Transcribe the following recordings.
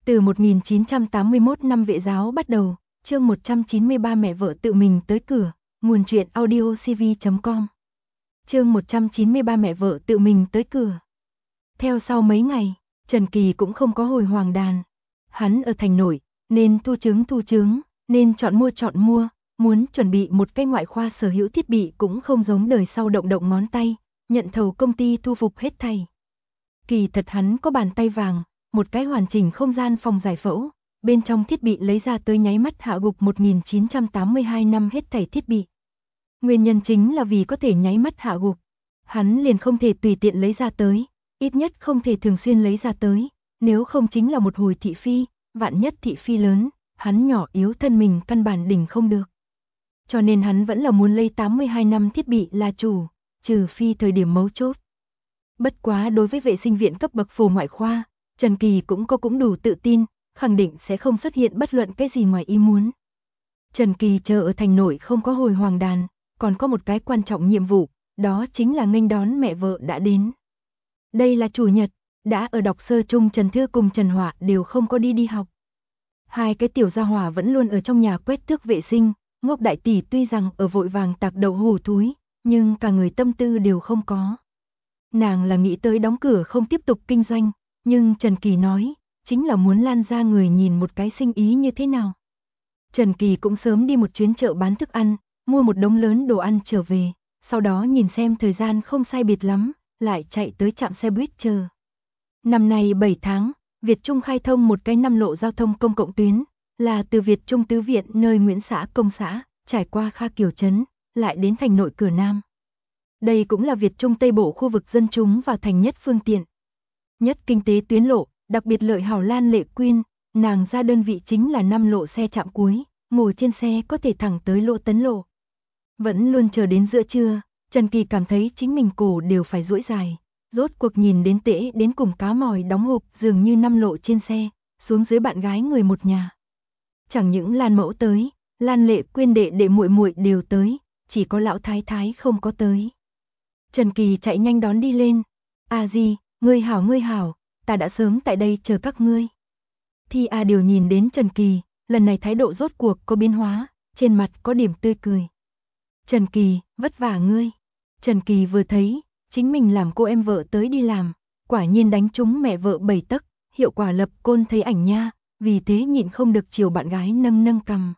Từ 1981 năm Vệ giáo bắt đầu, chương 193 mẹ vợ tự mình tới cửa, nguồn truyện audiocv.com. Chương 193 mẹ vợ tự mình tới cửa. Theo sau mấy ngày, Trần Kỳ cũng không có hồi Hoàng Đàn. Hắn ở thành nội, nên thu trứng, nên chọn mua, muốn chuẩn bị một cái ngoại khoa sở hữu thiết bị cũng không giống đời sau động động ngón tay, nhận thầu công ty thu phục hết thảy. Kỳ thật hắn có bàn tay vàng, một cái hoàn chỉnh không gian phòng giải phẫu, bên trong thiết bị lấy ra tới nháy mắt hạ gục 1982 năm hết thảy thiết bị. Nguyên nhân chính là vì có thể nháy mắt hạ gục, hắn liền không thể tùy tiện lấy ra tới, ít nhất không thể thường xuyên lấy ra tới, nếu không chính là một hồi thị phi, vạn nhất thị phi lớn, hắn nhỏ yếu thân mình căn bản đỉnh không được. Cho nên hắn vẫn là muốn lấy 82 năm thiết bị là chủ, trừ phi thời điểm mấu chốt. Bất quá đối với vệ sinh viện cấp bậc phù ngoại khoa, Trần Kỳ cũng đủ tự tin, khẳng định sẽ không xuất hiện bất luận cái gì ngoài ý muốn. Trần Kỳ chờ ở thành nội không có hồi Hoàng Đàn, còn có một cái quan trọng nhiệm vụ, đó chính là nghênh đón mẹ vợ đã đến. Đây là chủ nhật, đã ở đọc sơ trung Trần Thư cùng Trần Họa đều không có đi học. Hai cái tiểu gia hỏa vẫn luôn ở trong nhà quét tước vệ sinh, Ngốc đại tỷ tuy rằng ở vội vàng tạc đậu hủ thúi, nhưng cả người tâm tư đều không có. Nàng là nghĩ tới đóng cửa không tiếp tục kinh doanh, nhưng Trần Kỳ nói, chính là muốn lan ra người nhìn một cái sinh ý như thế nào. Trần Kỳ cũng sớm đi một chuyến chợ bán thức ăn, mua một đống lớn đồ ăn trở về, sau đó nhìn xem thời gian không sai biệt lắm, lại chạy tới trạm xe buýt chờ. Năm nay 7 tháng, Việt Trung khai thông một cái 5 lộ giao thông công cộng tuyến, là từ Việt Trung Tứ Viện nơi Nguyễn xã Công xã, trải qua Kha Kiều Trấn, lại đến thành nội cửa Nam. Đây cũng là Việt Trung Tây Bộ khu vực dân chúng vào thành nhất phương tiện. Nhất kinh tế tuyến lộ, đặc biệt lợi hảo Lan Lệ Quyên, nàng ra đơn vị chính là 5 lộ xe chạm cuối, ngồi trên xe có thể thẳng tới Lộ Tấn lộ. Vẫn luôn chờ đến giữa trưa, Trần Kỳ cảm thấy chính mình cổ đều phải duỗi dài, rốt cuộc nhìn đến tễ đến cùng cá mòi đóng hộp dường như 5 lộ trên xe, xuống dưới bạn gái người một nhà. Chẳng những Lan mẫu tới, Lan Lệ Quyên đệ muội muội đều tới, chỉ có lão thái thái không có tới. Trần Kỳ chạy nhanh đón đi lên. A Di, ngươi hảo, ta đã sớm tại đây chờ các ngươi. Thi A Điều nhìn đến Trần Kỳ, lần này thái độ rốt cuộc có biến hóa, trên mặt có điểm tươi cười. Trần Kỳ, vất vả ngươi. Trần Kỳ vừa thấy, chính mình làm cô em vợ tới đi làm, quả nhiên đánh trúng mẹ vợ 7 tấc, hiệu quả lập côn thấy ảnh nha, vì thế nhịn không được chiều bạn gái nâng cằm.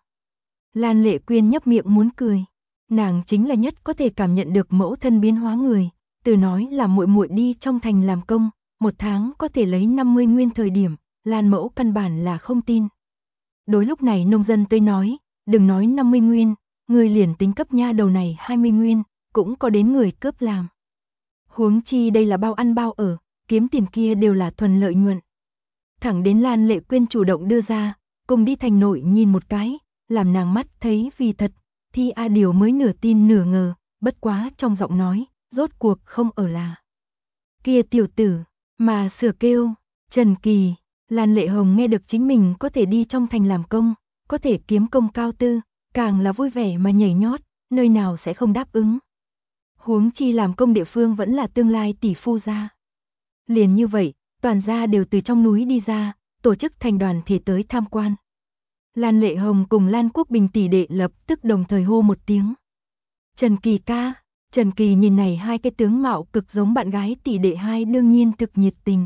Lan Lệ Quyên nhấp miệng muốn cười. Nàng chính là nhất có thể cảm nhận được mẫu thân biến hóa người, từ nói là muội muội đi trong thành làm công, một tháng có thể lấy 50 nguyên thời điểm, Lan mẫu căn bản là không tin. Đối lúc này nông dân tới nói, đừng nói 50 nguyên, người liền tính cấp nha đầu này 20 nguyên, cũng có đến người cướp làm. Huống chi đây là bao ăn bao ở, kiếm tiền kia đều là thuần lợi nhuận. Thẳng đến Lan Lệ Quyên chủ động đưa ra, cùng đi thành nội nhìn một cái, làm nàng mắt thấy vì thật. Thi A Điều mới nửa tin nửa ngờ, bất quá trong giọng nói, rốt cuộc không ở là. Kia tiểu tử, mà sửa kêu, Trần Kỳ, Lan Lệ Hồng nghe được chính mình có thể đi trong thành làm công, có thể kiếm công cao tư, càng là vui vẻ mà nhảy nhót, nơi nào sẽ không đáp ứng. Huống chi làm công địa phương vẫn là tương lai tỷ phu gia. Liền như vậy, toàn gia đều từ trong núi đi ra, tổ chức thành đoàn thể tới tham quan. Lan Lệ Hồng cùng Lan Quốc Bình tỷ đệ lập tức đồng thời hô một tiếng. Trần Kỳ ca, Trần Kỳ nhìn này hai cái tướng mạo cực giống bạn gái tỷ đệ hai đương nhiên thực nhiệt tình.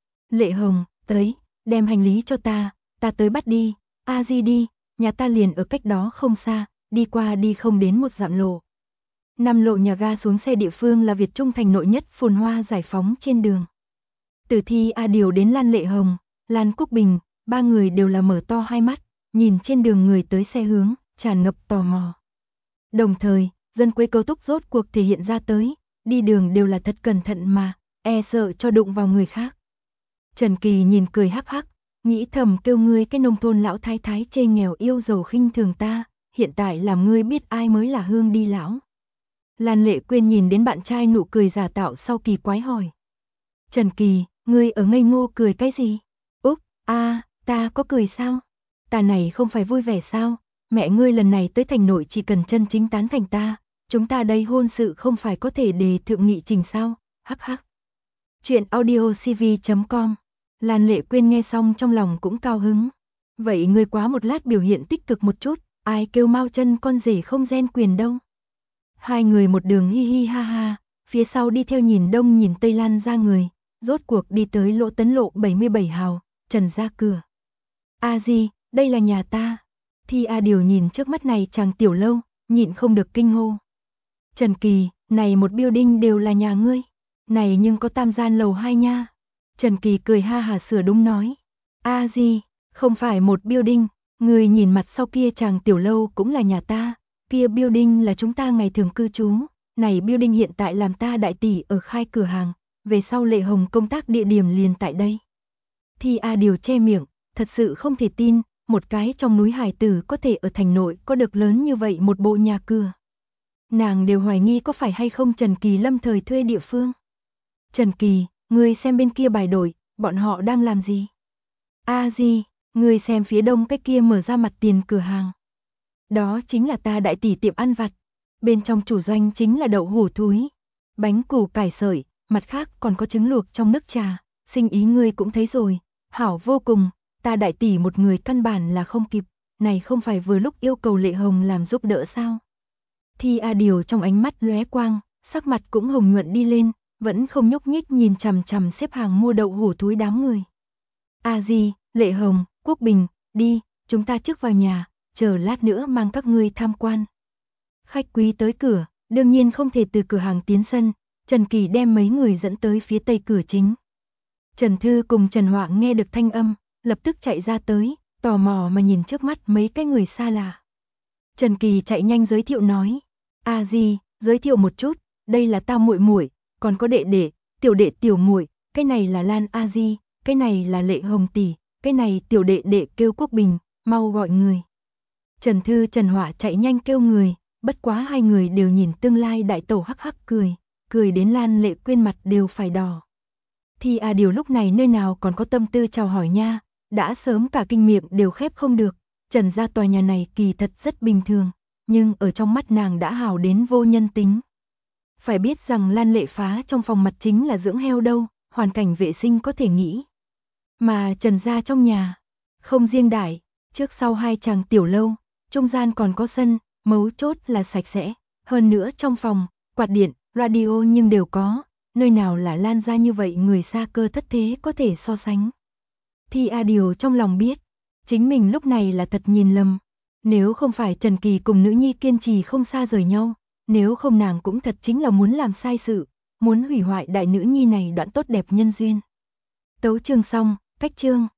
Lệ Hồng, tới, đem hành lý cho ta tới bắt đi, A Di đi, nhà ta liền ở cách đó không xa, đi qua đi không đến một dặm lộ. 5 lộ nhà ga xuống xe địa phương là Việt Trung thành nội nhất phồn hoa giải phóng trên đường. Từ Thi A Điều đến Lan Lệ Hồng, Lan Quốc Bình, ba người đều là mở to hai mắt, nhìn trên đường người tới xe hướng, tràn ngập tò mò. Đồng thời, dân quê Câu Túc rốt cuộc thể hiện ra tới, đi đường đều là thật cẩn thận mà, e sợ cho đụng vào người khác. Trần Kỳ nhìn cười hắc hắc, nghĩ thầm kêu ngươi cái nông thôn lão thái thái chê nghèo yêu giàu khinh thường ta, hiện tại làm ngươi biết ai mới là hương đi lão. Lan Lệ Quyên nhìn đến bạn trai nụ cười giả tạo sau kỳ quái hỏi. Trần Kỳ, ngươi ở ngây ngô cười cái gì? Úp, ta có cười sao? Ta này không phải vui vẻ sao? Mẹ ngươi lần này tới thành nội chỉ cần chân chính tán thành ta, chúng ta đây hôn sự không phải có thể đề thượng nghị trình sao? Hắc hắc. Chuyện audiocv.com Lan Lệ Quyên nghe xong trong lòng cũng cao hứng. Vậy ngươi quá một lát biểu hiện tích cực một chút, ai kêu Mao Chân con rể không gen quyền đâu. Hai người một đường hi hi ha ha, phía sau đi theo nhìn đông nhìn tây lan ra người, rốt cuộc đi tới Lỗ Tấn Lộ 77 hào, Trần ra cửa. A Di, đây là nhà ta. Thi A Điều nhìn trước mắt này chàng tiểu lâu, nhịn không được kinh hô. Trần Kỳ, này một building đều là nhà ngươi. Này nhưng có tam gian lầu 2 nha. Trần Kỳ cười ha hà sửa đúng nói. A Di, không phải một building, người nhìn mặt sau kia chàng tiểu lâu cũng là nhà ta, kia building là chúng ta ngày thường cư trú, này building hiện tại làm ta đại tỷ ở khai cửa hàng, về sau Lệ Hồng công tác địa điểm liền tại đây. Thi A Điều che miệng, thật sự không thể tin, một cái trong núi hải tử có thể ở thành nội có được lớn như vậy một bộ nhà cửa. Nàng đều hoài nghi có phải hay không Trần Kỳ lâm thời thuê địa phương. Trần Kỳ, ngươi xem bên kia bài đổi, bọn họ đang làm gì? A Di, ngươi xem phía đông cái kia mở ra mặt tiền cửa hàng. Đó chính là ta đại tỷ tiệm ăn vặt. Bên trong chủ doanh chính là đậu hủ thúi, bánh củ cải sợi, mặt khác còn có trứng luộc trong nước trà, sinh ý ngươi cũng thấy rồi, hảo vô cùng, ta đại tỷ một người căn bản là không kịp, này không phải vừa lúc yêu cầu Lệ Hồng làm giúp đỡ sao? Thi A Điều trong ánh mắt lóe quang, sắc mặt cũng hồng nhuận đi lên, vẫn không nhúc nhích nhìn chằm chằm xếp hàng mua đậu hủ thúi đám người. A Di, Lệ Hồng, Quốc Bình, đi, chúng ta trước vào nhà, chờ lát nữa mang các ngươi tham quan. Khách quý tới cửa, đương nhiên không thể từ cửa hàng tiến sân, Trần Kỳ đem mấy người dẫn tới phía tây cửa chính. Trần Thư cùng Trần Họa nghe được thanh âm, lập tức chạy ra tới, tò mò mà nhìn trước mắt mấy cái người xa lạ. Trần Kỳ chạy nhanh giới thiệu nói, A Di, giới thiệu một chút, đây là ta muội muội, còn có đệ đệ tiểu muội, cái này là Lan A Di, cái này là Lệ Hồng tỷ, cái này tiểu đệ đệ kêu Quốc Bình, mau gọi người. Trần Thư Trần Họa chạy nhanh kêu người, bất quá hai người đều nhìn tương lai đại tẩu hắc hắc cười đến Lan Lệ Quyên mặt đều phải đỏ. Thi A Điều lúc này nơi nào còn có tâm tư chào hỏi nha, đã sớm cả kinh miệng đều khép không được, Trần gia tòa nhà này kỳ thật rất bình thường, nhưng ở trong mắt nàng đã hào đến vô nhân tính. Phải biết rằng Lan Lệ Phá trong phòng mặt chính là dưỡng heo đâu, hoàn cảnh vệ sinh có thể nghĩ. Mà Trần gia trong nhà, không riêng đại, trước sau hai chàng tiểu lâu, trung gian còn có sân, mấu chốt là sạch sẽ, hơn nữa trong phòng, quạt điện, radio nhưng đều có, nơi nào là Lan gia như vậy người xa cơ thất thế có thể so sánh. Thi A Điều trong lòng biết, chính mình lúc này là thật nhìn lầm, nếu không phải Trần Kỳ cùng nữ nhi kiên trì không xa rời nhau, nếu không nàng cũng thật chính là muốn làm sai sự, muốn hủy hoại đại nữ nhi này đoạn tốt đẹp nhân duyên. Tấu chương xong, cách chương.